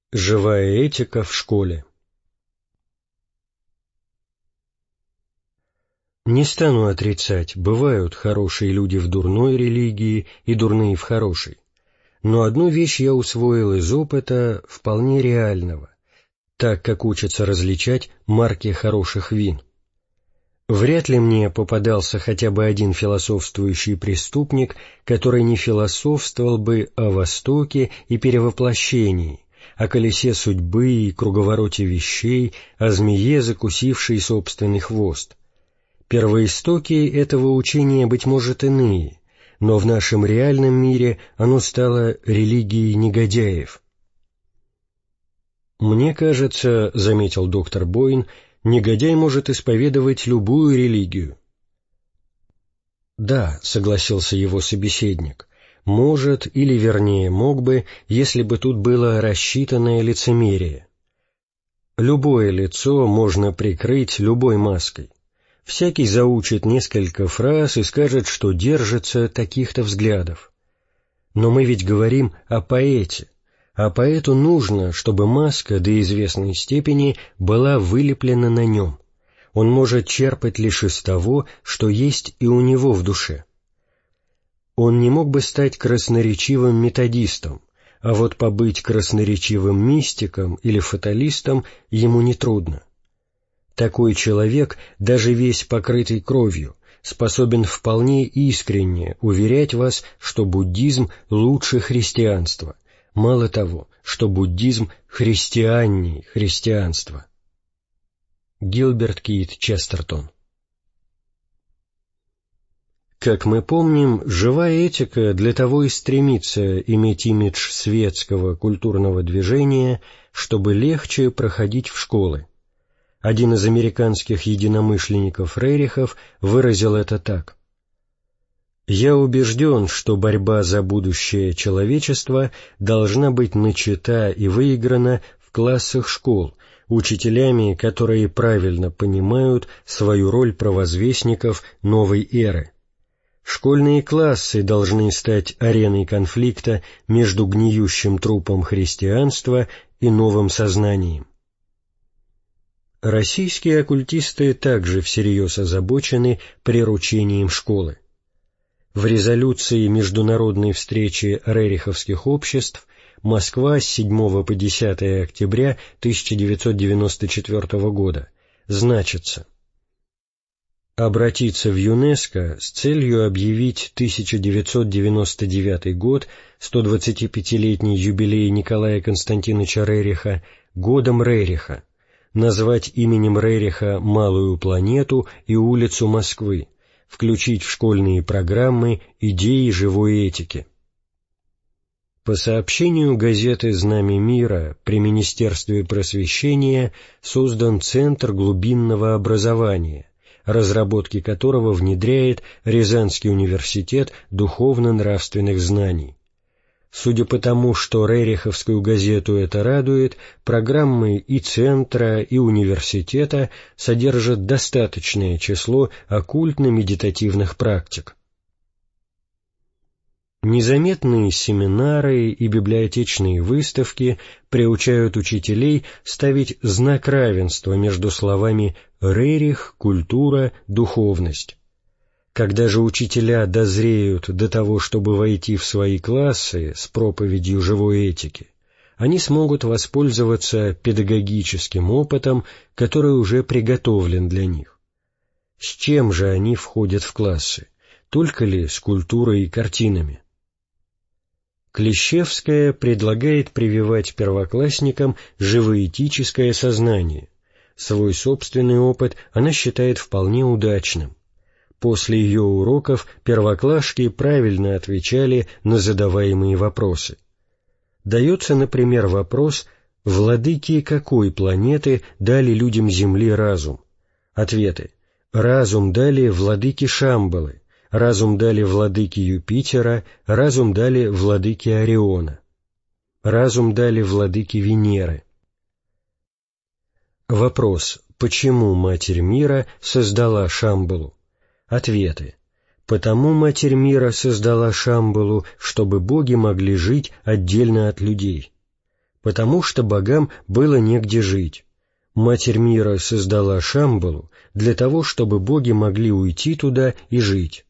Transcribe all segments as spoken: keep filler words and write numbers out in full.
Живая этика в школе. Не стану отрицать, бывают хорошие люди в дурной религии и дурные в хорошей. Но одну вещь я усвоил из опыта вполне реального, так как учатся различать марки хороших вин. Вряд ли мне попадался хотя бы один философствующий преступник, который не философствовал бы о Востоке и перевоплощении, о колесе судьбы и круговороте вещей, о змее, закусившей собственный хвост. Первоистоки этого учения, быть может, иные, но в нашем реальном мире оно стало религией негодяев. «Мне кажется, — заметил доктор Бойн, — негодяй может исповедовать любую религию». «Да, — согласился его собеседник, — может, или вернее мог бы, если бы тут было рассчитанное лицемерие. Любое лицо можно прикрыть любой маской. Всякий заучит несколько фраз и скажет, что держится таких-то взглядов. Но мы ведь говорим о поэте, а поэту нужно, чтобы маска до известной степени была вылеплена на нем. Он может черпать лишь из того, что есть и у него в душе. Он не мог бы стать красноречивым методистом, а вот побыть красноречивым мистиком или фаталистом ему нетрудно. Такой человек, даже весь покрытый кровью, способен вполне искренне уверять вас, что буддизм лучше христианства, мало того, что буддизм христианней христианства. Гилберт Кит Честертон. Как мы помним, живая этика для того и стремится иметь имидж светского культурного движения, чтобы легче проходить в школы. Один из американских единомышленников Рерихов выразил это так: «Я убежден, что борьба за будущее человечества должна быть начата и выиграна в классах школ, учителями, которые правильно понимают свою роль провозвестников новой эры. Школьные классы должны стать ареной конфликта между гниющим трупом христианства и новым сознанием». Российские оккультисты также всерьез озабочены приручением школы. В резолюции Международной встречи рериховских обществ «Москва с седьмого по десятое октября тысяча девятьсот девяносто четвёртого года» значится: обратиться в ЮНЕСКО с целью объявить тысяча девятьсот девяносто девятый год, сто двадцатипятилетний юбилей Николая Константиновича Рериха, годом Рериха, назвать именем Рериха малую планету и улицу Москвы, включить в школьные программы идеи живой этики. По сообщению газеты «Знамя мира» при Министерстве просвещения создан Центр глубинного образования, разработки которого внедряет Рязанский университет духовно-нравственных знаний. Судя по тому, что рериховскую газету это радует, программы и центра, и университета содержат достаточное число оккультно-медитативных практик. Незаметные семинары и библиотечные выставки приучают учителей ставить знак равенства между словами «рерих», «культура», «духовность». Когда же учителя дозреют до того, чтобы войти в свои классы с проповедью живой этики, они смогут воспользоваться педагогическим опытом, который уже приготовлен для них. С чем же они входят в классы? Только ли с культурой и картинами? Клещевская предлагает прививать первоклассникам живоэтическое сознание. Свой собственный опыт она считает вполне удачным. После ее уроков первоклашки правильно отвечали на задаваемые вопросы. Дается, например, вопрос: «Владыки какой планеты дали людям Земли разум?» Ответы: разум дали владыки Шамбалы, разум дали владыки Юпитера, разум дали владыки Ориона, разум дали владыки Венеры. Вопрос: почему Матерь Мира создала Шамбалу? Ответы: потому Матерь Мира создала Шамбалу, чтобы боги могли жить отдельно от людей. потому что богам было негде жить. Матерь мира создала Шамбалу для того, чтобы боги могли уйти туда и жить.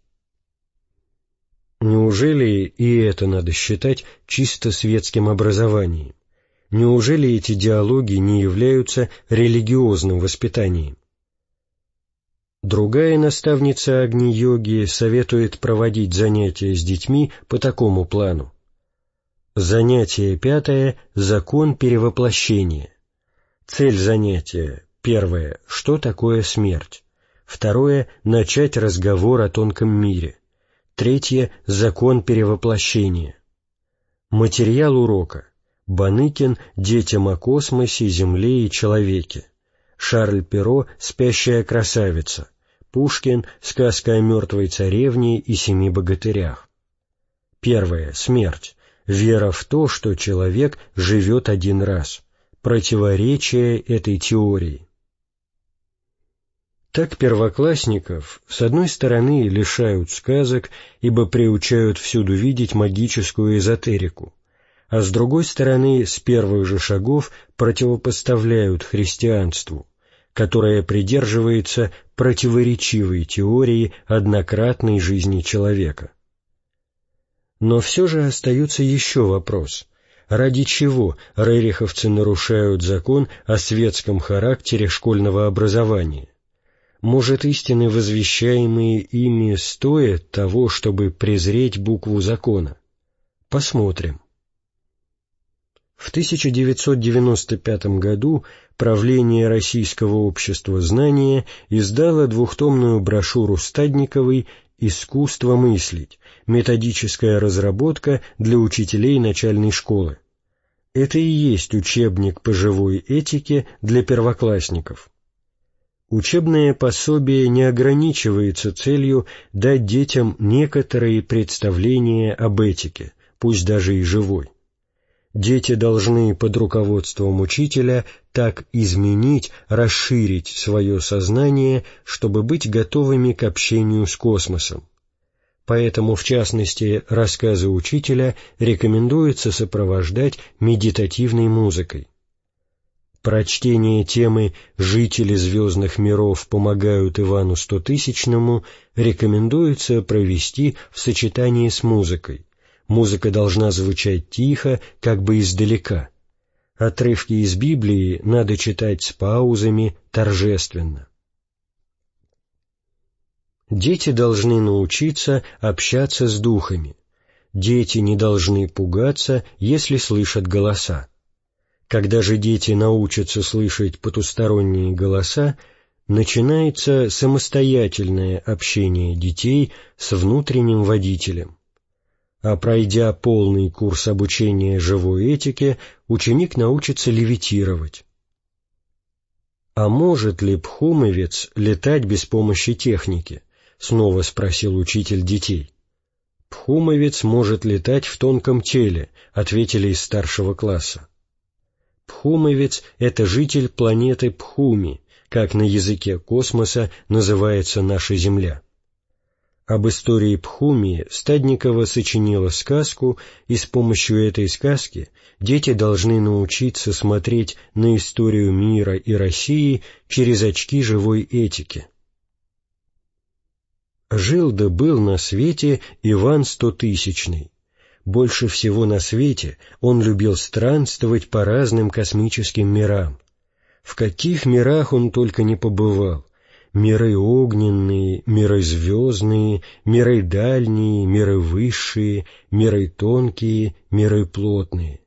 Неужели и это надо считать чисто светским образованием? Неужели эти диалоги не являются религиозным воспитанием? Другая наставница Агни-йоги советует проводить занятия с детьми по такому плану. Занятие пятое – закон перевоплощения. Цель занятия – первое – что такое смерть? Второе – начать разговор о тонком мире. Третье – закон перевоплощения. Материал урока. Баныкин «Детям о космосе, Земле и человеке». Шарль Перро «Спящая красавица». Пушкин «Сказка о мертвой царевне и семи богатырях». Первое. Смерть. Вера в то, что человек живет один раз. Противоречие этой теории. Так первоклассников, с одной стороны, лишают сказок, ибо приучают всюду видеть магическую эзотерику, а с другой стороны, с первых же шагов противопоставляют христианству, которое придерживается противоречивой теории однократной жизни человека. Но все же остается еще вопрос, ради чего рериховцы нарушают закон о светском характере школьного образования? Может, истины, возвещаемые ими, стоят того, чтобы презреть букву закона? Посмотрим. В тысяча девятьсот девяносто пятом году правление Российского общества знания издало двухтомную брошюру Стадниковой «Искусство мыслить. Методическая разработка для учителей начальной школы». Это и есть учебник по живой этике для первоклассников. Учебное пособие не ограничивается целью дать детям некоторые представления об этике, пусть даже и живой. Дети должны под руководством учителя так изменить, расширить свое сознание, чтобы быть готовыми к общению с космосом. Поэтому, в частности, рассказы учителя рекомендуется сопровождать медитативной музыкой. Прочтение темы «Жители звездных миров помогают Ивану Стотысячному» рекомендуется провести в сочетании с музыкой. Музыка должна звучать тихо, как бы издалека. Отрывки из Библии надо читать с паузами, торжественно. Дети должны научиться общаться с духами. Дети не должны пугаться, если слышат голоса. Когда же дети научатся слышать потусторонние голоса, начинается самостоятельное общение детей с внутренним водителем. А пройдя полный курс обучения живой этике, ученик научится левитировать. «А может ли пхумовец летать без помощи техники?» — снова спросил учитель детей. «Пхумовец может летать в тонком теле», — ответили из старшего класса. Пхумовец — это житель планеты Пхуми, как на языке космоса называется наша Земля. Об истории Пхуми Стадникова сочинила сказку, и с помощью этой сказки дети должны научиться смотреть на историю мира и России через очки живой этики. Жил да был на свете Иван Стотысячный. Больше всего на свете он любил странствовать по разным космическим мирам. В каких мирах он только не побывал: миры огненные, миры звездные, миры дальние, миры высшие, миры тонкие, миры плотные.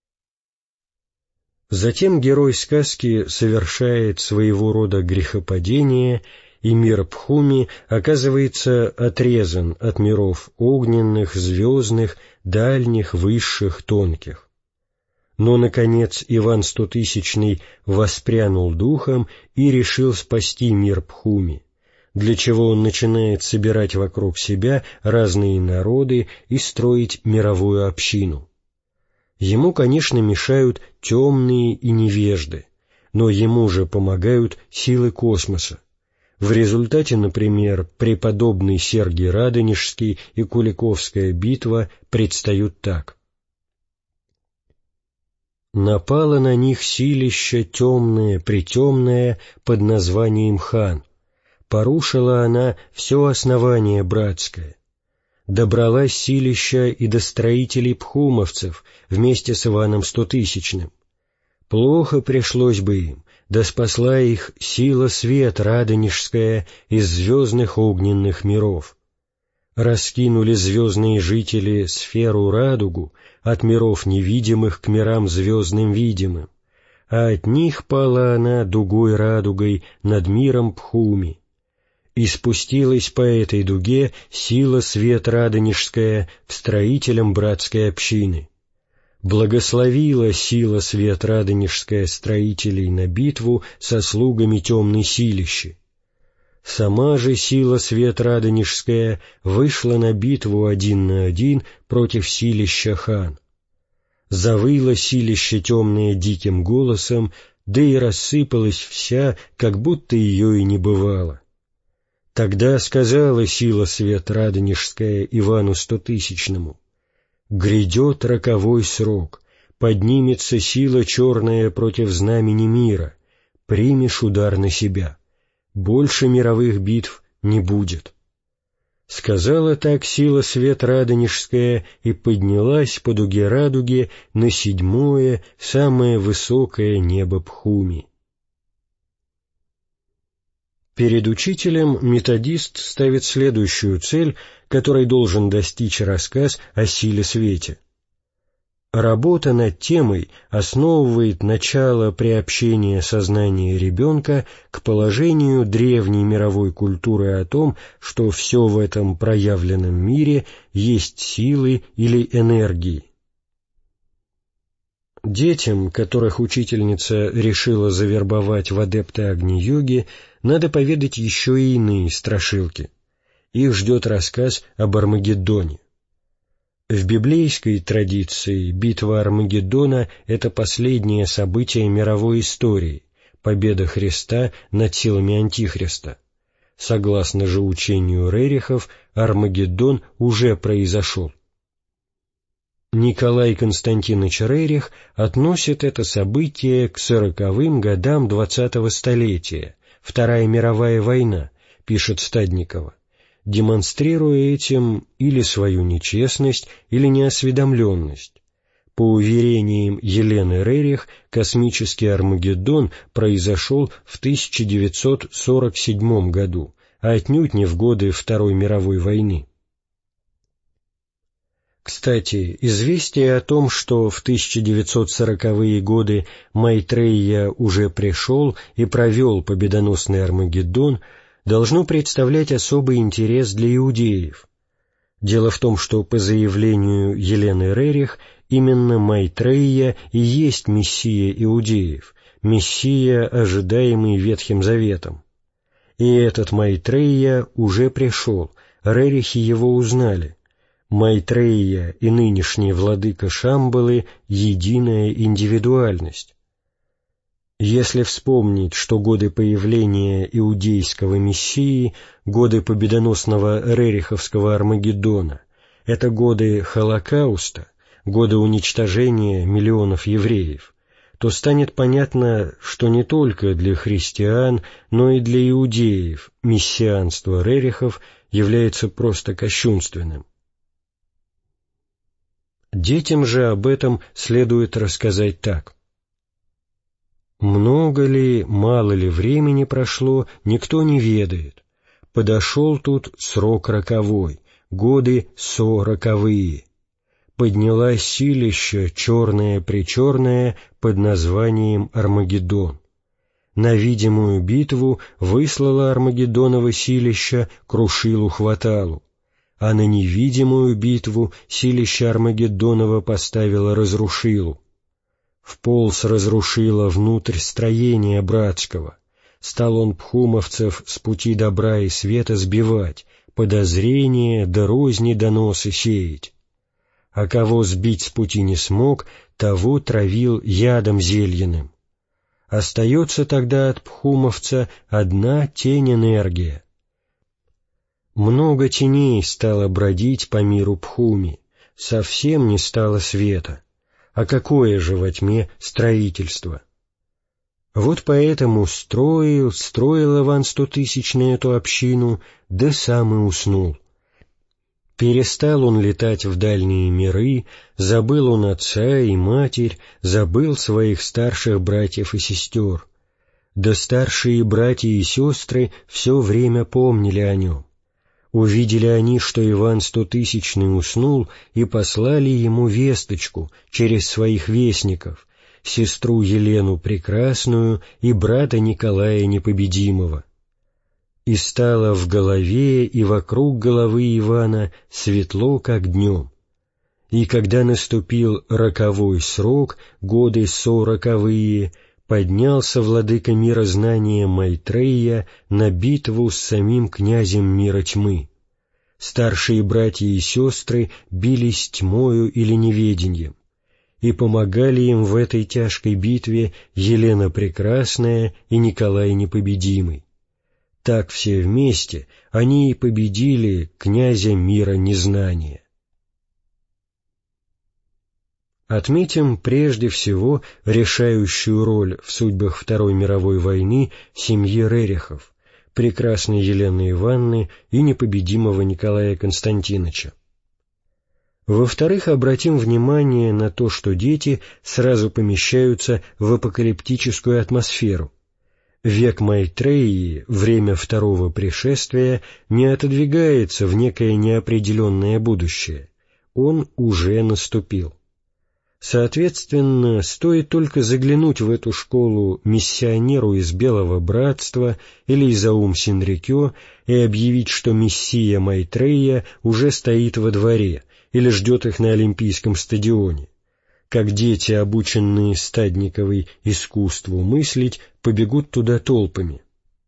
Затем герой сказки совершает своего рода грехопадение, и мир Пхуми оказывается отрезан от миров огненных, звездных, дальних, высших, тонких. Но, наконец, Иван Стотысячный воспрянул духом и решил спасти мир Пхуми, для чего он начинает собирать вокруг себя разные народы и строить мировую общину. Ему, конечно, мешают темные и невежды, но ему же помогают силы космоса. В результате, например, преподобный Сергий Радонежский и Куликовская битва предстают так. Напало на них силище темное, притемное, под названием хан. Порушила она все основание братское. Добралась силища и до строителей пхумовцев вместе с Иваном Стотысячным. Плохо пришлось бы им, да спасла их сила свет радонежская из звездных огненных миров. Раскинули звездные жители сферу радугу от миров невидимых к мирам звездным видимым, а от них пала она дугой радугой над миром Пхуми. И спустилась по этой дуге сила свет радонежская к строителям братской общины. Благословила сила свет радонежская строителей на битву со слугами темной силищи. Сама же сила свет радонежская вышла на битву один на один против силища хан. Завыла силище темное диким голосом, да и рассыпалась вся, как будто ее и не бывало. Тогда сказала сила свет радонежская Ивану Стотысячному: «Грядет роковой срок, поднимется сила черная против знамени мира, примешь удар на себя. Больше мировых битв не будет». Сказала так сила свет радонежская и поднялась по дуге радуги на седьмое, самое высокое небо Пхуми. Перед учителем методист ставит следующую цель, которой должен достичь рассказ о силе свете. Работа над темой основывает начало приобщения сознания ребенка к положению древней мировой культуры о том, что все в этом проявленном мире есть силы или энергии. Детям, которых учительница решила завербовать в адепты Агни-йоги, надо поведать еще и иные страшилки. Их ждет рассказ об Армагеддоне. В библейской традиции битва Армагеддона — это последнее событие мировой истории, победа Христа над силами Антихриста. Согласно же учению Рерихов, Армагеддон уже произошел. Николай Константинович Рерих относит это событие к сороковым годам двадцатого столетия, Вторая мировая война, пишет Стадникова, демонстрируя этим или свою нечестность, или неосведомленность. По уверениям Елены Рерих, космический Армагеддон произошел в тысяча девятьсот сорок седьмом году, а отнюдь не в годы Второй мировой войны. Кстати, известие о том, что в тысяча девятьсот сороковые годы Майтрея уже пришел и провел победоносный Армагеддон, должно представлять особый интерес для иудеев. Дело в том, что по заявлению Елены Рерих именно Майтрея и есть мессия иудеев, мессия, ожидаемый Ветхим Заветом. И этот Майтрея уже пришел, Рерихи его узнали. Майтрея и нынешний владыка Шамбалы — единая индивидуальность. Если вспомнить, что годы появления иудейского мессии, годы победоносного рериховского Армагеддона — это годы Холокауста, годы уничтожения миллионов евреев, то станет понятно, что не только для христиан, но и для иудеев мессианство рерихов является просто кощунственным. Детям же об этом следует рассказать так. Много ли, мало ли времени прошло, никто не ведает. Подошел тут срок роковой, годы сороковые. Поднялась силища черная-пречерная под названием Армагеддон. На видимую битву выслала Армагеддонова силища Крушилу-Хваталу, а на невидимую битву силище Армагеддонова поставило Разрушилу. Вполз Разрушила внутрь строения братского. Стал он пхумовцев с пути добра и света сбивать, подозрения да розни доносы сеять. А кого сбить с пути не смог, того травил ядом зельяным. Остается тогда от пхумовца одна тень-энергия. Много теней стало бродить по миру Пхуми, совсем не стало света. а какое же во тьме строительство? Вот поэтому строил, строил Иван Стотысячный эту общину, да сам и уснул. Перестал он летать в дальние миры, забыл он отца и матерь, забыл своих старших братьев и сестер. Да старшие братья и сестры все время помнили о нем. Увидели они, что Иван Стотысячный уснул, и послали ему весточку через своих вестников, сестру Елену Прекрасную и брата Николая Непобедимого. И стало в голове и вокруг головы Ивана светло, как днем. И когда наступил роковой срок, годы сороковые, поднялся владыка мира знания Майтрея на битву с самим князем мира тьмы. Старшие братья и сестры бились тьмою или неведением, и помогали им в этой тяжкой битве Елена Прекрасная и Николай Непобедимый. Так все вместе они и победили князя мира незнания. Отметим прежде всего решающую роль в судьбах Второй мировой войны семьи Рерихов, прекрасной Елены Ивановны и непобедимого Николая Константиновича. Во-вторых, обратим внимание на то, что дети сразу помещаются в апокалиптическую атмосферу. Век Майтреи, время второго пришествия, не отодвигается в некое неопределенное будущее. Он уже наступил. Соответственно, стоит только заглянуть в эту школу миссионеру из Белого Братства или из Аум Синрикё и объявить, что мессия Майтрея уже стоит во дворе или ждет их на Олимпийском стадионе, как дети, обученные Стадниковой искусству мыслить, побегут туда толпами.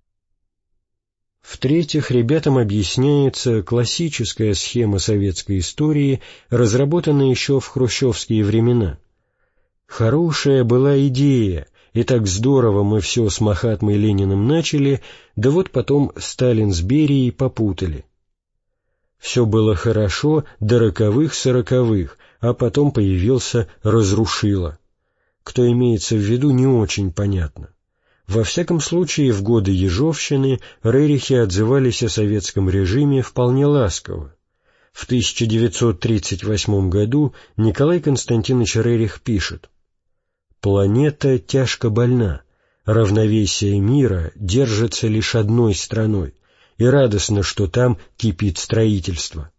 В-третьих, ребятам объясняется классическая схема советской истории, разработанная еще в хрущевские времена. Хорошая была идея, и так здорово мы все с Махатмой Лениным начали, да вот потом Сталин с Берией попутали. Все было хорошо до роковых-сороковых, а потом появился Разрушило. Кто имеется в виду, не очень понятно. Во всяком случае, в годы ежовщины Рерихи отзывались о советском режиме вполне ласково. В тысяча девятьсот тридцать восьмом году Николай Константинович Рерих пишет: «Планета тяжко больна, равновесие мира держится лишь одной страной, и радостно, что там кипит строительство».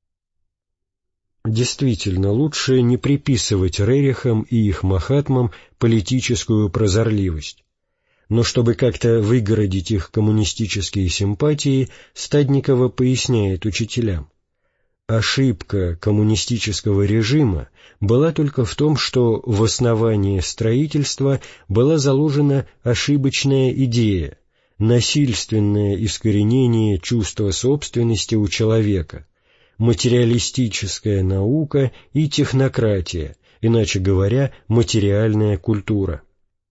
Действительно, лучше не приписывать Рерихам и их махатмам политическую прозорливость. Но чтобы как-то выгородить их коммунистические симпатии, Стадникова поясняет учителям: ошибка коммунистического режима была только в том, что в основании строительства была заложена ошибочная идея, насильственное искоренение чувства собственности у человека, материалистическая наука и технократия, иначе говоря, материальная культура.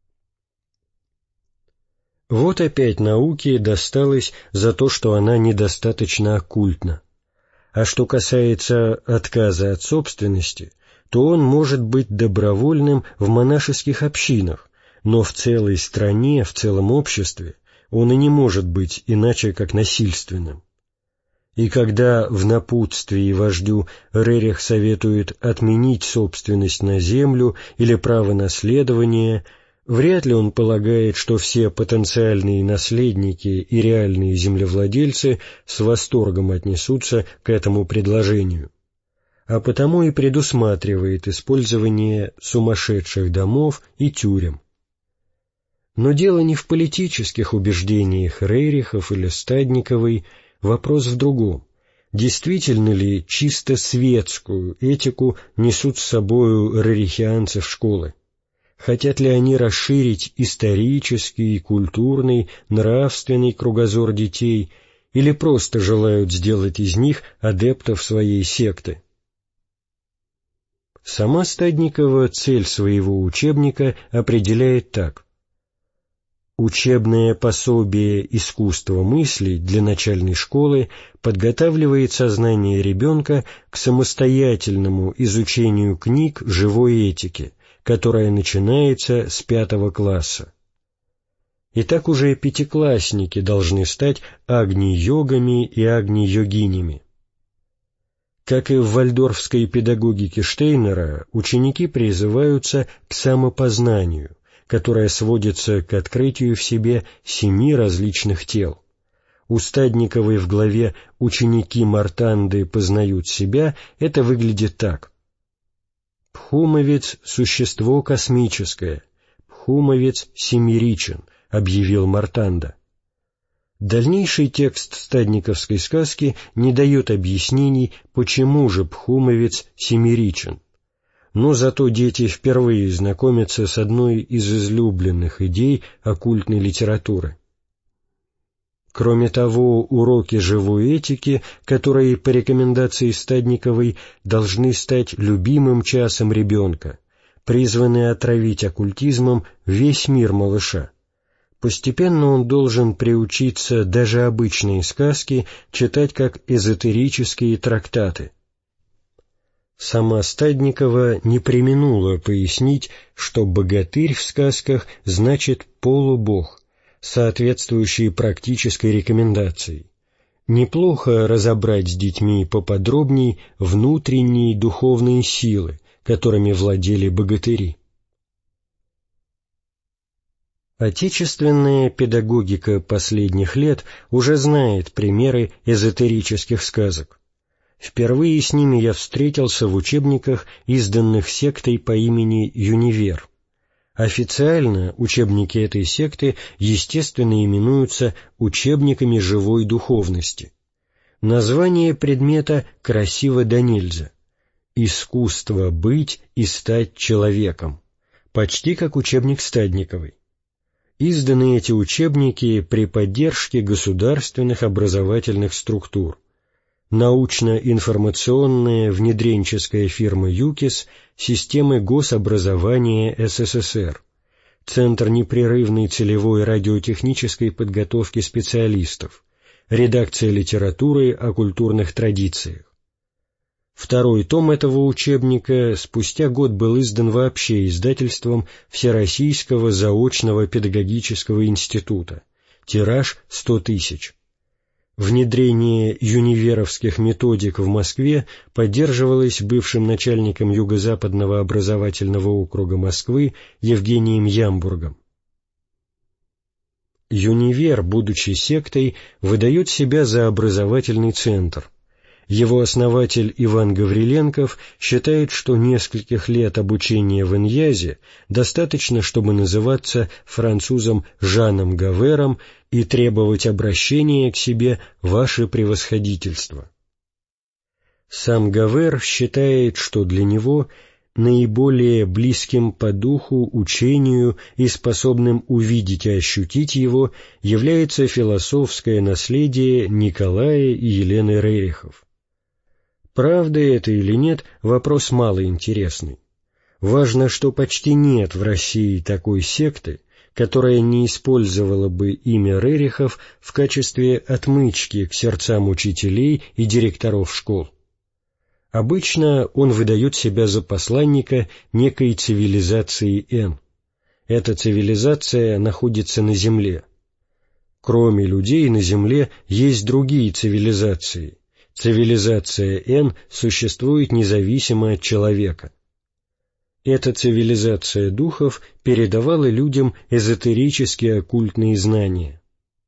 Вот опять науке досталось за то, что она недостаточно оккультна. А что касается отказа от собственности, то он может быть добровольным в монашеских общинах, но в целой стране, в целом обществе он и не может быть иначе как насильственным. И когда в напутствии вождю Рерих советует отменить собственность на землю или право наследования, вряд ли он полагает, что все потенциальные наследники и реальные землевладельцы с восторгом отнесутся к этому предложению, а потому и предусматривает использование сумасшедших домов и тюрем. Но дело не в политических убеждениях Рерихов или Стадниковой, вопрос в другом. Действительно ли чисто светскую этику несут с собою рерихианцы в школы? Хотят ли они расширить исторический, культурный, нравственный кругозор детей, или просто желают сделать из них адептов своей секты? Сама Стадникова цель своего учебника определяет так: Учебное пособие «Искусство мысли» для начальной школы подготавливает сознание ребенка к самостоятельному изучению книг живой этики, которая начинается с пятого класса. И так уже пятиклассники должны стать агни-йогами и агни-йогинями. Как и в вальдорфской педагогике Штейнера, ученики призываются к самопознанию, которое сводится к открытию в себе семи различных тел. У Стадниковой в главе «Ученики Мартанды познают себя» это выглядит так. «Пхумовец — существо космическое, Пхумовец семеричен», — объявил Мартанда. Дальнейший текст стадниковской сказки не дает объяснений, почему же Пхумовец семеричен. Но зато дети впервые знакомятся с одной из излюбленных идей оккультной литературы. Кроме того, уроки живой этики, которые по рекомендации Стадниковой должны стать любимым часом ребенка, призваны отравить оккультизмом весь мир малыша. Постепенно он должен приучиться даже обычные сказки читать как эзотерические трактаты. Сама Стадникова не преминула пояснить, что богатырь в сказках значит полубог, соответствующий практической рекомендации. Неплохо разобрать с детьми поподробней внутренние духовные силы, которыми владели богатыри. Отечественная педагогика последних лет уже знает примеры эзотерических сказок. Впервые с ними я встретился в учебниках, изданных сектой по имени «Юнивер». Официально учебники этой секты, естественно, именуются учебниками живой духовности. Название предмета красиво до нельзя. «Искусство быть и стать человеком», почти как учебник Стадниковой. Изданы эти учебники при поддержке государственных образовательных структур. Научно-информационная внедренческая фирма ЮКИС системы гособразования СССР, Центр непрерывной целевой радиотехнической подготовки специалистов, редакция литературы о культурных традициях. Второй том этого учебника спустя год был издан вообще издательством Всероссийского заочного педагогического института, тираж сто тысяч. Внедрение юниверовских методик в Москве поддерживалось бывшим начальником Юго-Западного образовательного округа Москвы Евгением Ямбургом. Юнивер, будучи сектой, выдает себя за образовательный центр. Его основатель Иван Гавриленков считает, что нескольких лет обучения в Иньязе достаточно, чтобы называться французом Жаном Гавером и требовать обращения к себе «Ваше превосходительство». Сам Гавер считает, что для него наиболее близким по духу, учению и способным увидеть и ощутить его является философское наследие Николая и Елены Рерихов. Правда это или нет, вопрос малоинтересный. Важно, что почти нет в России такой секты, которая не использовала бы имя Рерихов в качестве отмычки к сердцам учителей и директоров школ. Обычно он выдает себя за посланника некой цивилизации Н. Эта цивилизация находится на Земле. Кроме людей на Земле есть другие цивилизации. Цивилизация Н существует независимо от человека. Эта цивилизация духов передавала людям эзотерические оккультные знания.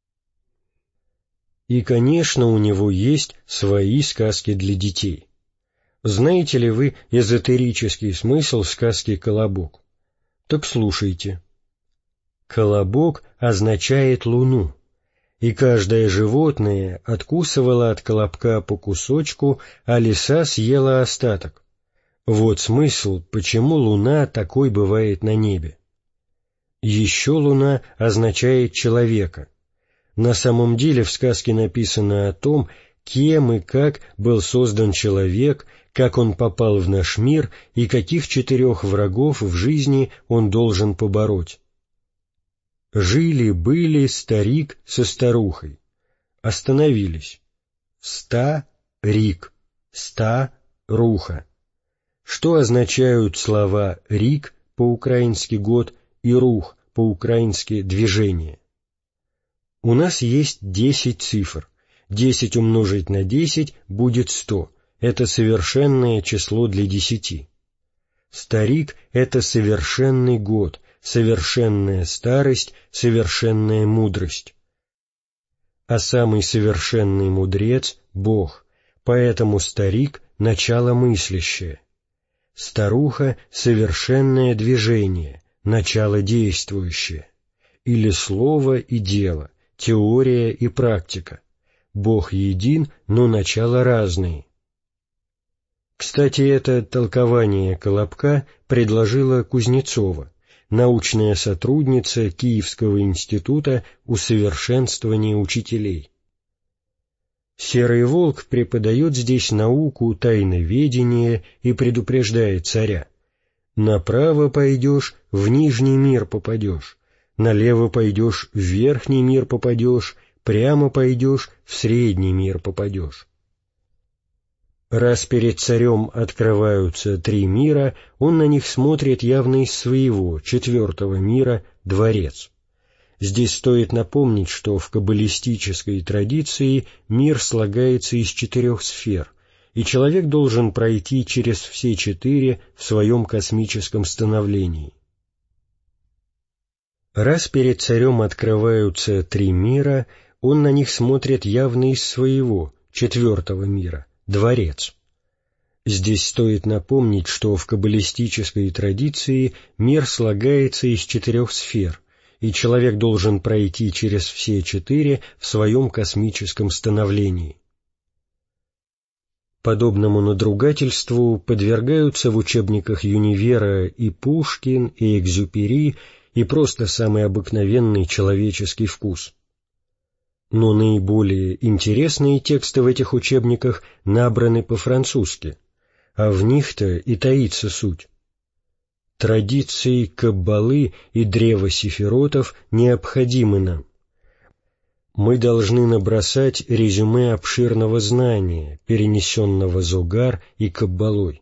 И, конечно, у него есть свои сказки для детей. Знаете ли вы эзотерический смысл сказки «Колобок»? Так слушайте. «Колобок» означает луну, и каждое животное откусывало от колобка по кусочку, а лиса съела остаток. Вот смысл, почему луна такой бывает на небе. Еще луна означает человека. На самом деле в сказке написано о том, кем и как был создан человек, как он попал в наш мир и каких четырех врагов в жизни он должен побороть. Жили-были старик со старухой. Остановились. Ста-рик, ста-руха. Что означают слова «рик» по-украински «год» и «рух» по-украински «движение»? У нас есть десять цифр. Десять умножить на десять будет сто. Это совершенное число для десяти. Старик — это совершенный год, совершенная старость, совершенная мудрость. А самый совершенный мудрец — Бог, поэтому старик — начало мыслящее. Старуха — совершенное движение, начало действующее. Или слово и дело, теория и практика. Бог един, но начала разные. Кстати, это толкование Колобка предложила Кузнецова, научная сотрудница Киевского института усовершенствования учителей. Серый волк преподает здесь науку тайноведения и предупреждает царя: «Направо пойдешь, в нижний мир попадешь, налево пойдешь, в верхний мир попадешь, прямо пойдешь, в средний мир попадешь». Раз перед царем открываются три мира, он на них смотрит явно из своего, четвертого мира, дворец. Здесь стоит напомнить, что в каббалистической традиции мир слагается из четырех сфер, и человек должен пройти через все четыре в своем космическом становлении. Раз перед царем открываются три мира, он на них смотрит явно из своего, четвертого мира, дворец. Здесь стоит напомнить, что в каббалистической традиции мир слагается из четырех сфер, и человек должен пройти через все четыре в своем космическом становлении. Подобному надругательству подвергаются в учебниках Юнивера и Пушкин, и Экзюпери, и просто самый обыкновенный человеческий вкус. Но наиболее интересные тексты в этих учебниках набраны по-французски, а в них-то и таится суть. Традиции Каббалы и древа сефиротов необходимы нам. Мы должны набросать резюме обширного знания, перенесенного Зогар и Каббалой.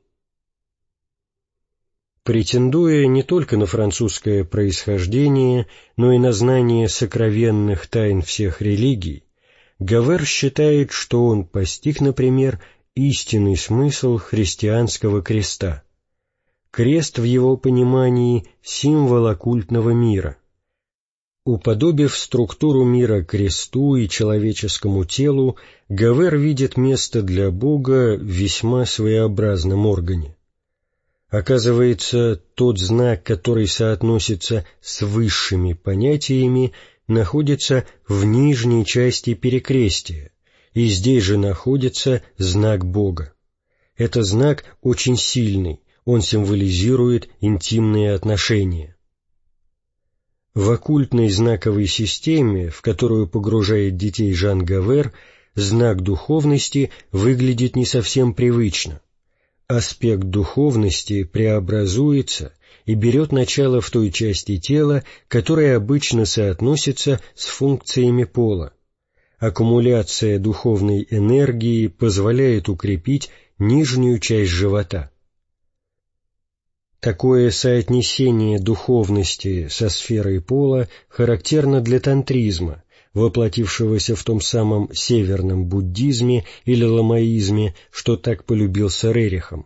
Претендуя не только на французское происхождение, но и на знание сокровенных тайн всех религий, Гавер считает, что он постиг, например, истинный смысл христианского креста. Крест в его понимании — символ оккультного мира. Уподобив структуру мира кресту и человеческому телу, Гавер видит место для Бога в весьма своеобразном органе. Оказывается, тот знак, который соотносится с высшими понятиями, находится в нижней части перекрестия, и здесь же находится знак Бога. Это знак очень сильный, он символизирует интимные отношения. В оккультной знаковой системе, в которую погружает детей Жан Гавер, знак духовности выглядит не совсем привычно. Аспект духовности преобразуется и берет начало в той части тела, которая обычно соотносится с функциями пола. Аккумуляция духовной энергии позволяет укрепить нижнюю часть живота. Такое соотнесение духовности со сферой пола характерно для тантризма, воплотившегося в том самом северном буддизме или ламаизме, что так полюбился Рерихом.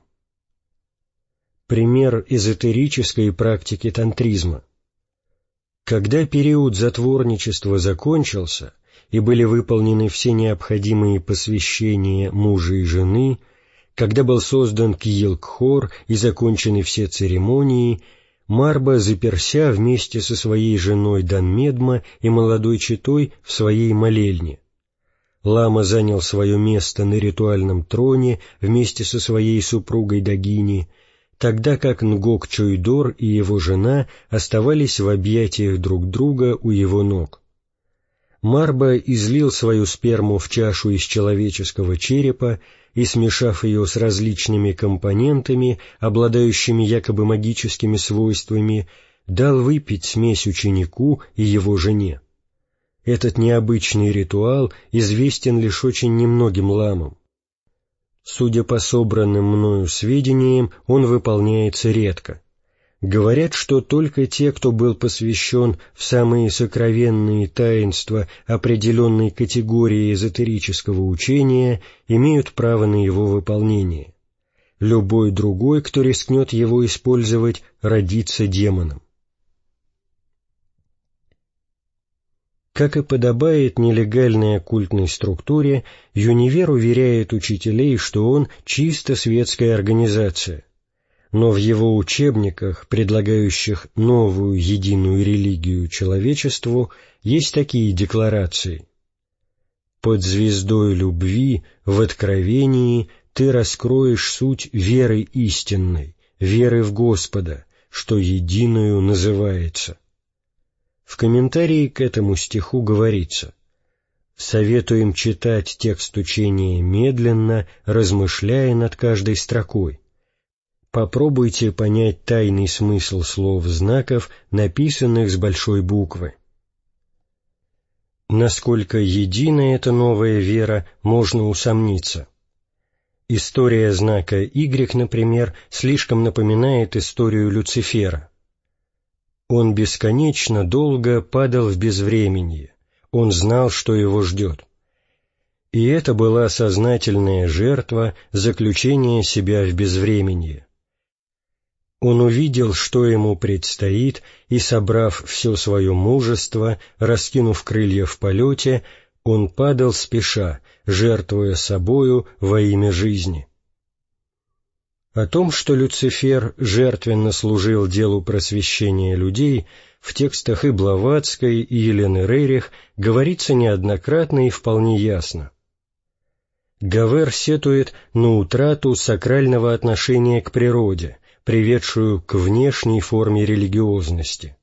Пример эзотерической практики тантризма. Когда период затворничества закончился и были выполнены все необходимые посвящения мужа и жены, когда был создан Кьелкхор и закончены все церемонии, Марба заперся вместе со своей женой Данмедма и молодой четой в своей молельне. Лама занял свое место на ритуальном троне вместе со своей супругой Дагини, тогда как Нгок Чойдор и его жена оставались в объятиях друг друга у его ног. Марба излил свою сперму в чашу из человеческого черепа и, смешав ее с различными компонентами, обладающими якобы магическими свойствами, дал выпить смесь ученику и его жене. Этот необычный ритуал известен лишь очень немногим ламам. Судя по собранным мною сведениям, он выполняется редко. Говорят, что только те, кто был посвящен в самые сокровенные таинства определенной категории эзотерического учения, имеют право на его выполнение. Любой другой, кто рискнет его использовать, родится демоном. Как и подобает нелегальной оккультной структуре, Юнивер уверяет учителей, что он чисто светская организация. Но в его учебниках, предлагающих новую единую религию человечеству, есть такие декларации. «Под звездой любви, в откровении, ты раскроешь суть веры истинной, веры в Господа, что единою называется». В комментарии к этому стиху говорится: «Советуем читать текст учения медленно, размышляя над каждой строкой. Попробуйте понять тайный смысл слов-знаков, написанных с большой буквы». Насколько едина эта новая вера, можно усомниться. История знака Y, например, слишком напоминает историю Люцифера. Он бесконечно долго падал в безвременье, он знал, что его ждет. И это была сознательная жертва заключения себя в безвременье. Он увидел, что ему предстоит, и, собрав все свое мужество, раскинув крылья в полете, он падал спеша, жертвуя собою во имя жизни. О том, что Люцифер жертвенно служил делу просвещения людей, в текстах и Блаватской, и Елены Рерих говорится неоднократно и вполне ясно. Гавер сетует на утрату сакрального отношения к природе, приведшую к внешней форме религиозности.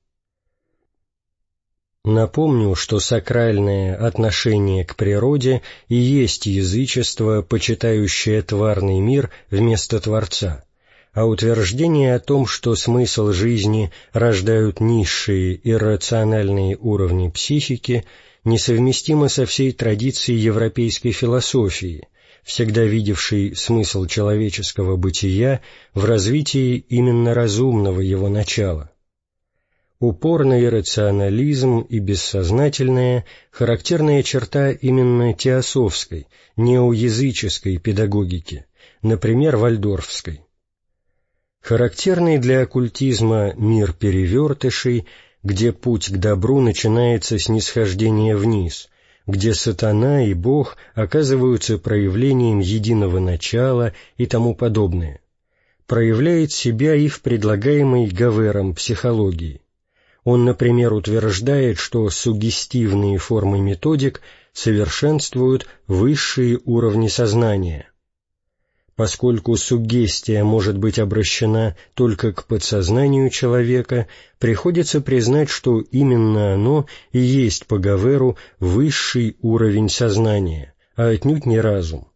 Напомню, что сакральное отношение к природе и есть язычество, почитающее тварный мир вместо Творца, а утверждение о том, что смысл жизни рождают низшие иррациональные уровни психики, несовместимо со всей традицией европейской философии, всегда видевшей смысл человеческого бытия в развитии именно разумного его начала. Упор на иррационализм и бессознательное – характерная черта именно теософской, неоязыческой педагогики, например, вальдорфской. Характерный для оккультизма мир перевертышей, где путь к добру начинается с нисхождения вниз, где сатана и Бог оказываются проявлением единого начала и тому подобное, проявляет себя и в предлагаемой Гавером психологии. Он, например, утверждает, что суггестивные формы методик совершенствуют высшие уровни сознания. Поскольку суггестия может быть обращена только к подсознанию человека, приходится признать, что именно оно и есть по Гаверу высший уровень сознания, а отнюдь не разум.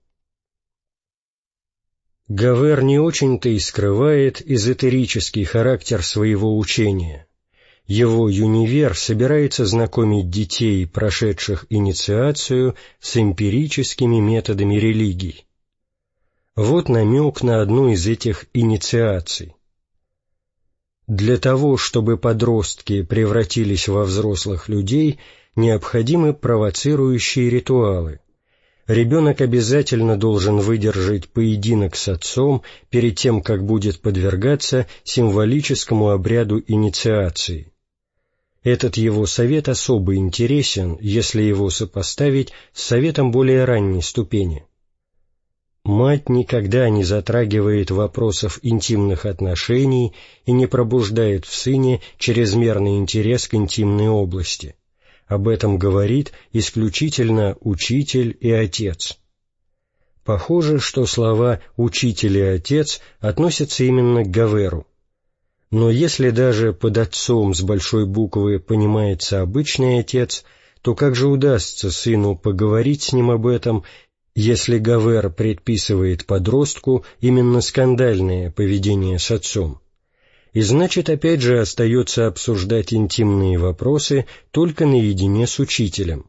Гавер не очень-то и скрывает эзотерический характер своего учения. Его Юнивер собирается знакомить детей, прошедших инициацию, с эмпирическими методами религий. Вот намек на одну из этих инициаций. Для того, чтобы подростки превратились во взрослых людей, необходимы провоцирующие ритуалы. Ребенок обязательно должен выдержать поединок с отцом перед тем, как будет подвергаться символическому обряду инициации. Этот его совет особо интересен, если его сопоставить с советом более ранней ступени. Мать никогда не затрагивает вопросов интимных отношений и не пробуждает в сыне чрезмерный интерес к интимной области. Об этом говорит исключительно учитель и отец. Похоже, что слова «учитель» и «отец» относятся именно к Гаверу. Но если даже под отцом с большой буквы понимается обычный отец, то как же удастся сыну поговорить с ним об этом, если Гавер предписывает подростку именно скандальное поведение с отцом? и значит, опять же, остается обсуждать интимные вопросы только наедине с учителем.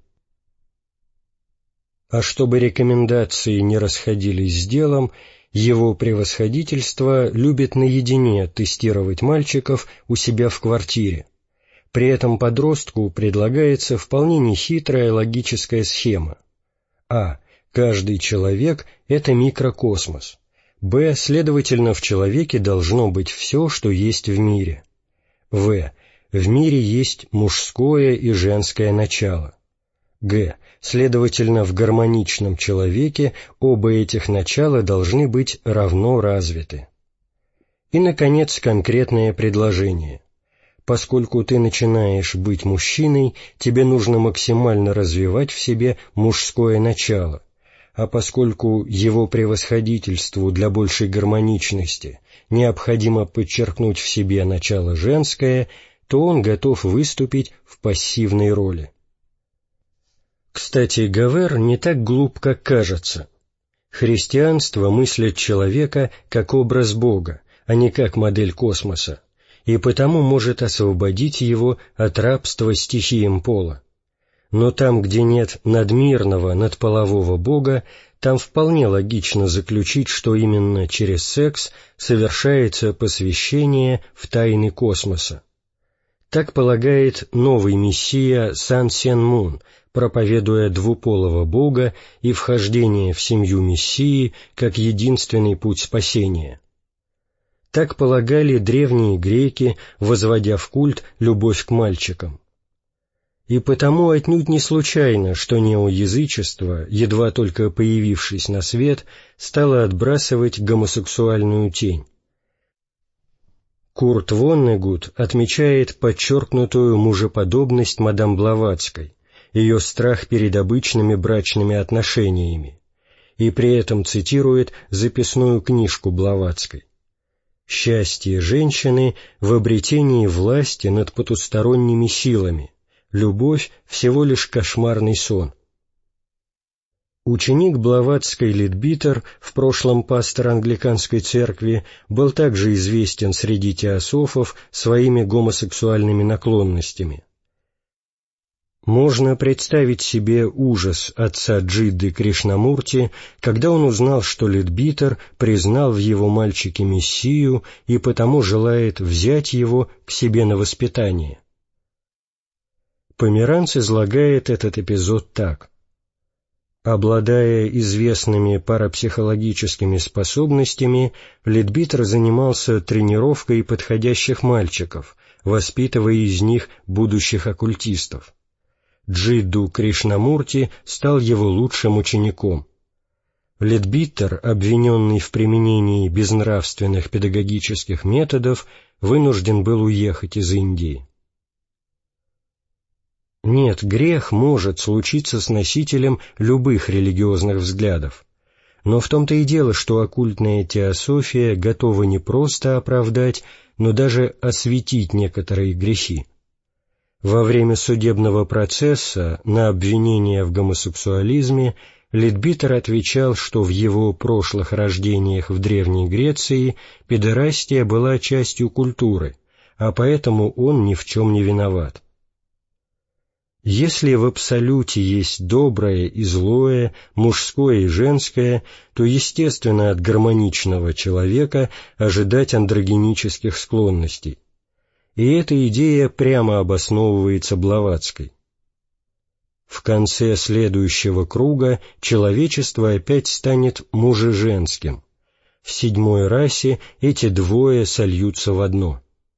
А чтобы рекомендации не расходились с делом, его превосходительство любит наедине тестировать мальчиков у себя в квартире. При этом подростку предлагается вполне нехитрая логическая схема. А. Каждый человек — это микрокосмос. Б. Следовательно, в человеке должно быть все, что есть в мире. В. В мире есть мужское и женское начало. Г. Следовательно, в гармоничном человеке оба этих начала должны быть равно развиты. И, наконец, конкретное предложение. Поскольку ты начинаешь быть мужчиной, тебе нужно максимально развивать в себе мужское начало, а поскольку его превосходительству для большей гармоничности необходимо подчеркнуть в себе начало женское, то он готов выступить в пассивной роли. Кстати, Гавер не так глуп, как кажется. Христианство мыслит человека как образ Бога, а не как модель космоса, и потому может освободить его от рабства стихиям пола. Но там, где нет надмирного, надполового Бога, там вполне логично заключить, что именно через секс совершается посвящение в тайны космоса. Так полагает новый мессия Сан Сен Мун, проповедуя двуполого Бога и вхождение в семью мессии как единственный путь спасения. Так полагали древние греки, возводя в культ любовь к мальчикам. И потому отнюдь не случайно, что неоязычество, едва только появившись на свет, стало отбрасывать гомосексуальную тень. Курт Воннегут отмечает подчеркнутую мужеподобность мадам Блаватской, ее страх перед обычными брачными отношениями, и при этом цитирует записную книжку Блаватской. «Счастье женщины в обретении власти над потусторонними силами, любовь — всего лишь кошмарный сон». Ученик Блаватской Литбитер, в прошлом пастор англиканской церкви, был также известен среди теософов своими гомосексуальными наклонностями. Можно представить себе ужас отца Джидды Кришнамурти, когда он узнал, что Литбитер признал в его мальчике Мессию и потому желает взять его к себе на воспитание. Померанц излагает этот эпизод так. Обладая известными парапсихологическими способностями, Литбитер занимался тренировкой подходящих мальчиков, воспитывая из них будущих оккультистов. Джидду Кришнамурти стал его лучшим учеником. Литбитер, обвиненный в применении безнравственных педагогических методов, вынужден был уехать из Индии. Нет, грех может случиться с носителем любых религиозных взглядов, но в том-то и дело, что оккультная теософия готова не просто оправдать, но даже осветить некоторые грехи. Во время судебного процесса на обвинение в гомосексуализме Литбитер отвечал, что в его прошлых рождениях в Древней Греции педерастия была частью культуры, а поэтому он ни в чем не виноват. Если в абсолюте есть доброе и злое, мужское и женское, то естественно от гармоничного человека ожидать андрогенических склонностей. И эта идея прямо обосновывается Блаватской. В конце следующего круга человечество опять станет мужеженским. В седьмой расе эти двое сольются в одно.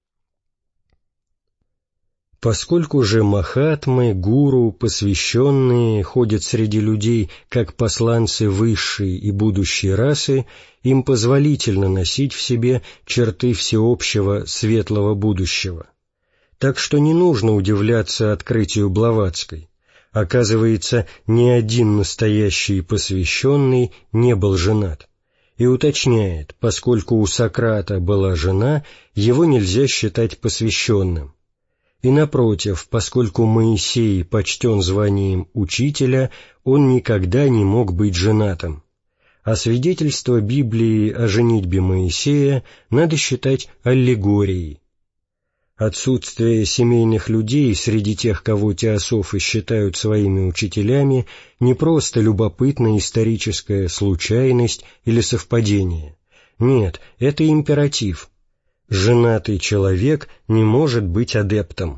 Поскольку же махатмы, гуру, посвященные ходят среди людей как посланцы высшей и будущей расы, им позволительно носить в себе черты всеобщего светлого будущего. Так что не нужно удивляться открытию Блаватской. Оказывается, ни один настоящий посвященный не был женат. И уточняет, поскольку у Сократа была жена, его нельзя считать посвященным. И напротив, поскольку Моисей почтен званием учителя, он никогда не мог быть женатым. а свидетельство Библии о женитьбе Моисея надо считать аллегорией. Отсутствие семейных людей среди тех, кого теософы считают своими учителями, не просто любопытная историческая случайность или совпадение. Нет, это императив. Женатый человек не может быть адептом.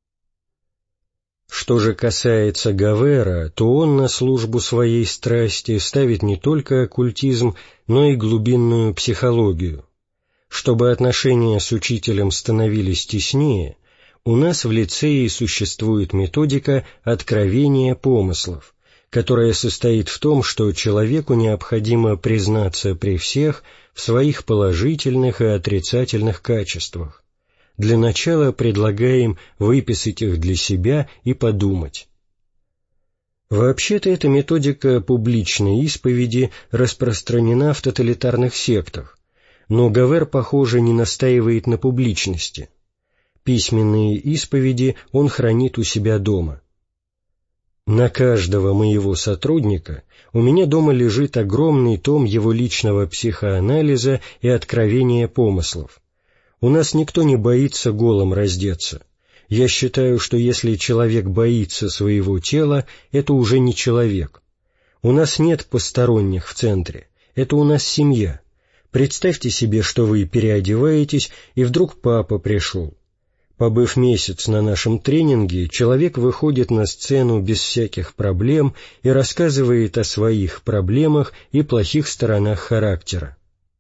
Что же касается Гавера, то он на службу своей страсти ставит не только оккультизм, но и глубинную психологию. Чтобы отношения с учителем становились теснее, у нас в лицее существует методика откровения помыслов, которая состоит в том, что человеку необходимо признаться при всех в своих положительных и отрицательных качествах. Для начала предлагаем выписать их для себя и подумать. Вообще-то эта методика публичной исповеди распространена в тоталитарных сектах, но Гавер, похоже, не настаивает на публичности. Письменные исповеди он хранит у себя дома. На каждого моего сотрудника у меня дома лежит огромный том его личного психоанализа и откровения помыслов. У нас никто не боится голым раздеться. Я считаю, что если человек боится своего тела, это уже не человек. У нас нет посторонних в центре, это у нас семья. Представьте себе, что вы переодеваетесь, и вдруг папа пришел. Побыв месяц на нашем тренинге, человек выходит на сцену без всяких проблем и рассказывает о своих проблемах и плохих сторонах характера.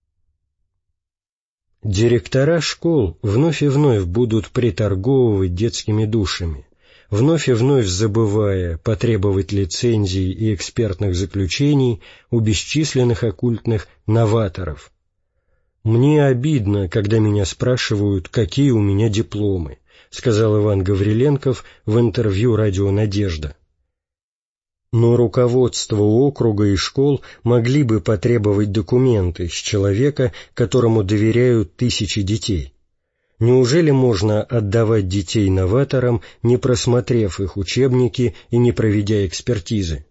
Директора школ вновь и вновь будут приторговывать детскими душами, вновь и вновь забывая потребовать лицензий и экспертных заключений у бесчисленных оккультных новаторов. «Мне обидно, когда меня спрашивают, какие у меня дипломы», сказал Иван Гавриленков в интервью «Радио Надежда». Но руководство округа и школ могли бы потребовать документы с человека, которому доверяют тысячи детей. Неужели можно отдавать детей новаторам, не просмотрев их учебники и не проведя экспертизы?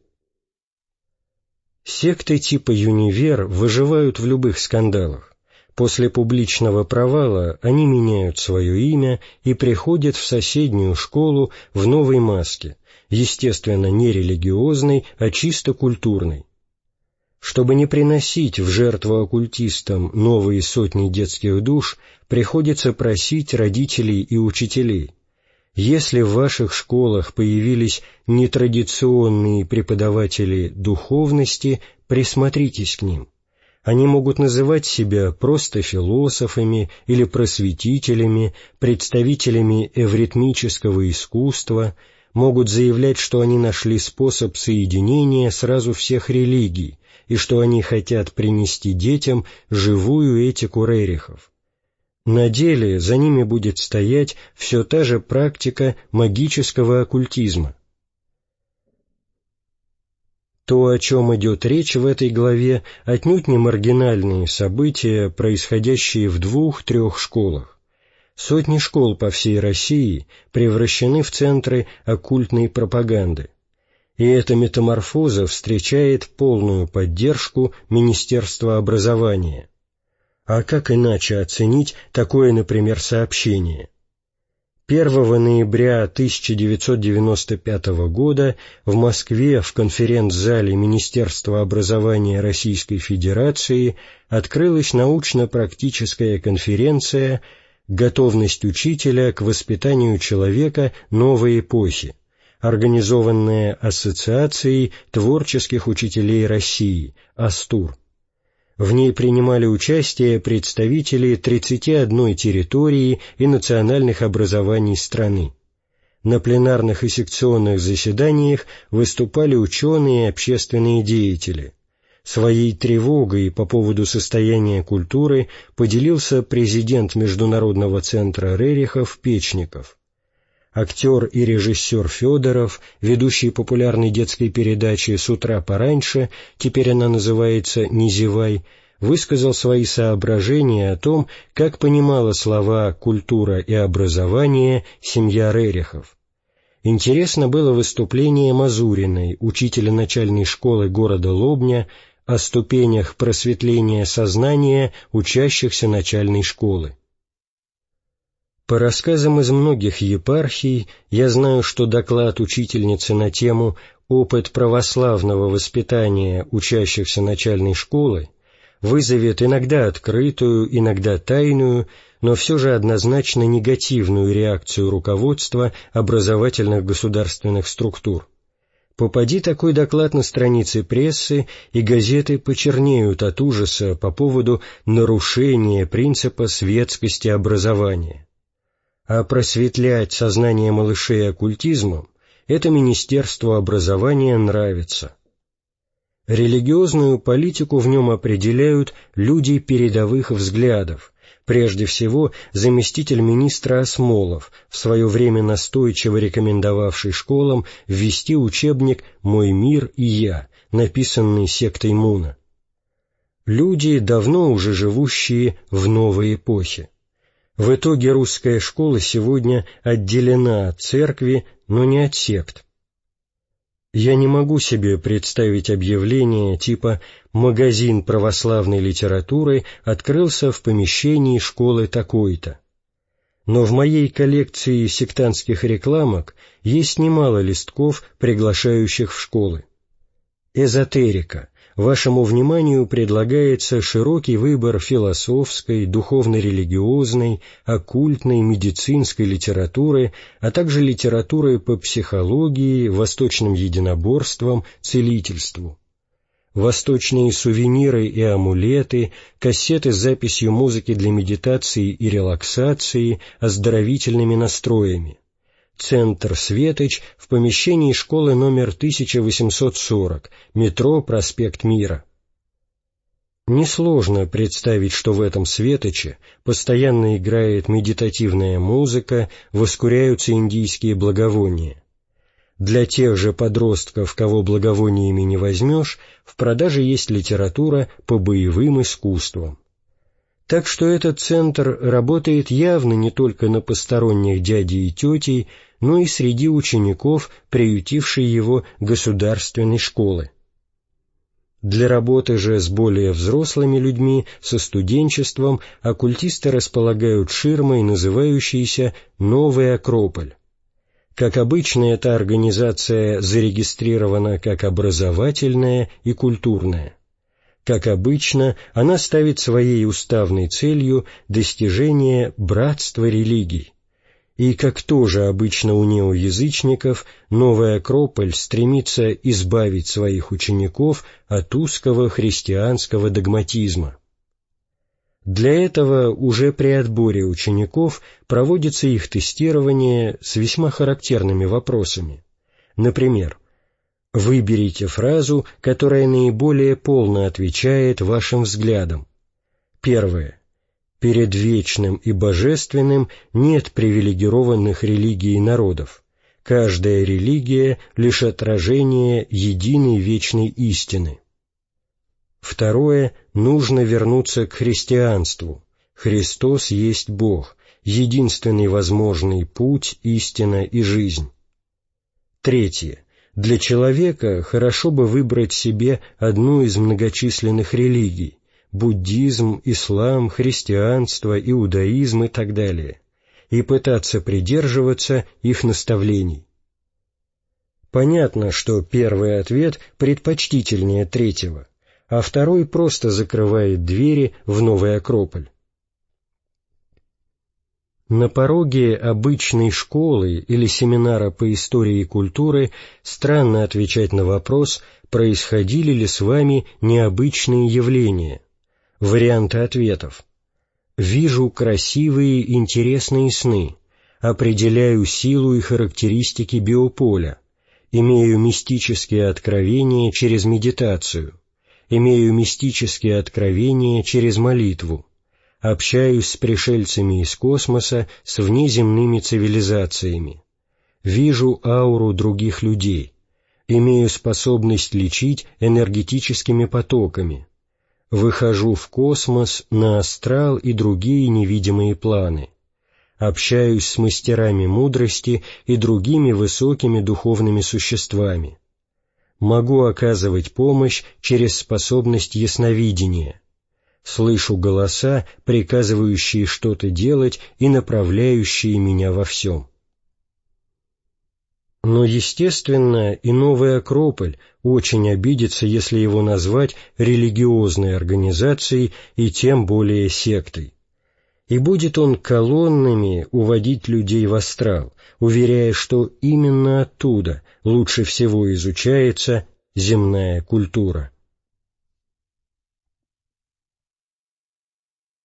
Секты типа «Юнивер» выживают в любых скандалах. После публичного провала они меняют свое имя и приходят в соседнюю школу в новой маске, естественно, не религиозной, а чисто культурной. Чтобы не приносить в жертву оккультистам новые сотни детских душ, приходится просить родителей и учителей. Если в ваших школах появились нетрадиционные преподаватели духовности, присмотритесь к ним. Они могут называть себя просто философами или просветителями, представителями эвритмического искусства, могут заявлять, что они нашли способ соединения сразу всех религий и что они хотят принести детям живую этику рерихов. На деле за ними будет стоять все та же практика магического оккультизма. То, о чем идет речь в этой главе, отнюдь не маргинальные события, происходящие в двух-трех школах. Сотни школ по всей России превращены в центры оккультной пропаганды. И эта метаморфоза встречает полную поддержку Министерства образования. А как иначе оценить такое, например, сообщение? первого ноября тысяча девятьсот девяносто пятого года в Москве в конференц-зале Министерства образования Российской Федерации открылась научно-практическая конференция «Готовность учителя к воспитанию человека новой эпохи», организованная Ассоциацией творческих учителей России, АСТУР. В ней принимали участие представители тридцати одной территории и национальных образований страны. На пленарных и секционных заседаниях выступали ученые и общественные деятели. Своей тревогой по поводу состояния культуры поделился президент Международного центра рерихов Печников. Актер и режиссер Федоров, ведущий популярной детской передачи «С утра пораньше», теперь она называется «Не зевай», высказал свои соображения о том, как понимала слова «культура» и «образование» семья Рерихов. Интересно было выступление Мазуриной, учителя начальной школы города Лобня, о ступенях просветления сознания учащихся начальной школы. По рассказам из многих епархий я знаю, что доклад учительницы на тему «Опыт православного воспитания учащихся начальной школы» вызовет иногда открытую, иногда тайную, но все же однозначно негативную реакцию руководства образовательных государственных структур. Попади такой доклад на страницы прессы, и газеты почернеют от ужаса по поводу нарушения принципа светскости образования. А просветлять сознание малышей оккультизмом это Министерству образования нравится. Религиозную политику в нем определяют люди передовых взглядов, прежде всего заместитель министра Осмолов, в свое время настойчиво рекомендовавший школам ввести учебник «Мой мир и я», написанный сектой Муна. Люди, давно уже живущие в новой эпохе. В итоге русская школа сегодня отделена от церкви, но не от сект. Я не могу себе представить объявление типа «Магазин православной литературы открылся в помещении школы такой-то». Но в моей коллекции сектантских рекламок есть немало листков, приглашающих в школы. Эзотерика. Вашему вниманию предлагается широкий выбор философской, духовно-религиозной, оккультной, медицинской литературы, а также литературы по психологии, восточным единоборствам, целительству. Восточные сувениры и амулеты, кассеты с записью музыки для медитации и релаксации, оздоровительными настроями. Центр «Светоч» в помещении школы номер тысяча восемьсот сорок, метро «Проспект Мира». Несложно представить, что в этом «Светоче» постоянно играет медитативная музыка, воскуряются индийские благовония. Для тех же подростков, кого благовониями не возьмешь, в продаже есть литература по боевым искусствам. Так что этот центр работает явно не только на посторонних дядей и тетей, но и среди учеников, приютившей его государственной школы. Для работы же с более взрослыми людьми, со студенчеством, оккультисты располагают ширмой, называющейся «Новый Акрополь». Как обычно, эта организация зарегистрирована как образовательная и культурная. Как обычно, она ставит своей уставной целью достижение братства религий. И, как тоже обычно у неоязычников, Новый Акрополь стремится избавить своих учеников от узкого христианского догматизма. Для этого уже при отборе учеников проводится их тестирование с весьма характерными вопросами. Например, выберите фразу, которая наиболее полно отвечает вашим взглядам. Первое. Перед вечным и божественным нет привилегированных религий и народов. Каждая религия — лишь отражение единой вечной истины. Второе. Нужно вернуться к христианству. Христос есть Бог, единственный возможный путь, истина и жизнь. Третье. Для человека хорошо бы выбрать себе одну из многочисленных религий – буддизм, ислам, христианство, иудаизм и так далее, и пытаться придерживаться их наставлений. Понятно, что первый ответ предпочтительнее третьего, а второй просто закрывает двери в Новый Акрополь. На пороге обычной школы или семинара по истории и культуре странно отвечать на вопрос, происходили ли с вами необычные явления. Варианты ответов. Вижу красивые, интересные сны, определяю силу и характеристики биополя, имею мистические откровения через медитацию, имею мистические откровения через молитву, общаюсь с пришельцами из космоса, с внеземными цивилизациями, вижу ауру других людей, имею способность лечить энергетическими потоками, выхожу в космос, на астрал и другие невидимые планы, общаюсь с мастерами мудрости и другими высокими духовными существами, Могу оказывать помощь через способность ясновидения. Слышу голоса, приказывающие что-то делать и направляющие меня во всем. Но, естественно, и новый Акрополь очень обидится, если его назвать религиозной организацией и тем более сектой. И будет он колоннами уводить людей в астрал, уверяя, что именно оттуда лучше всего изучается земная культура.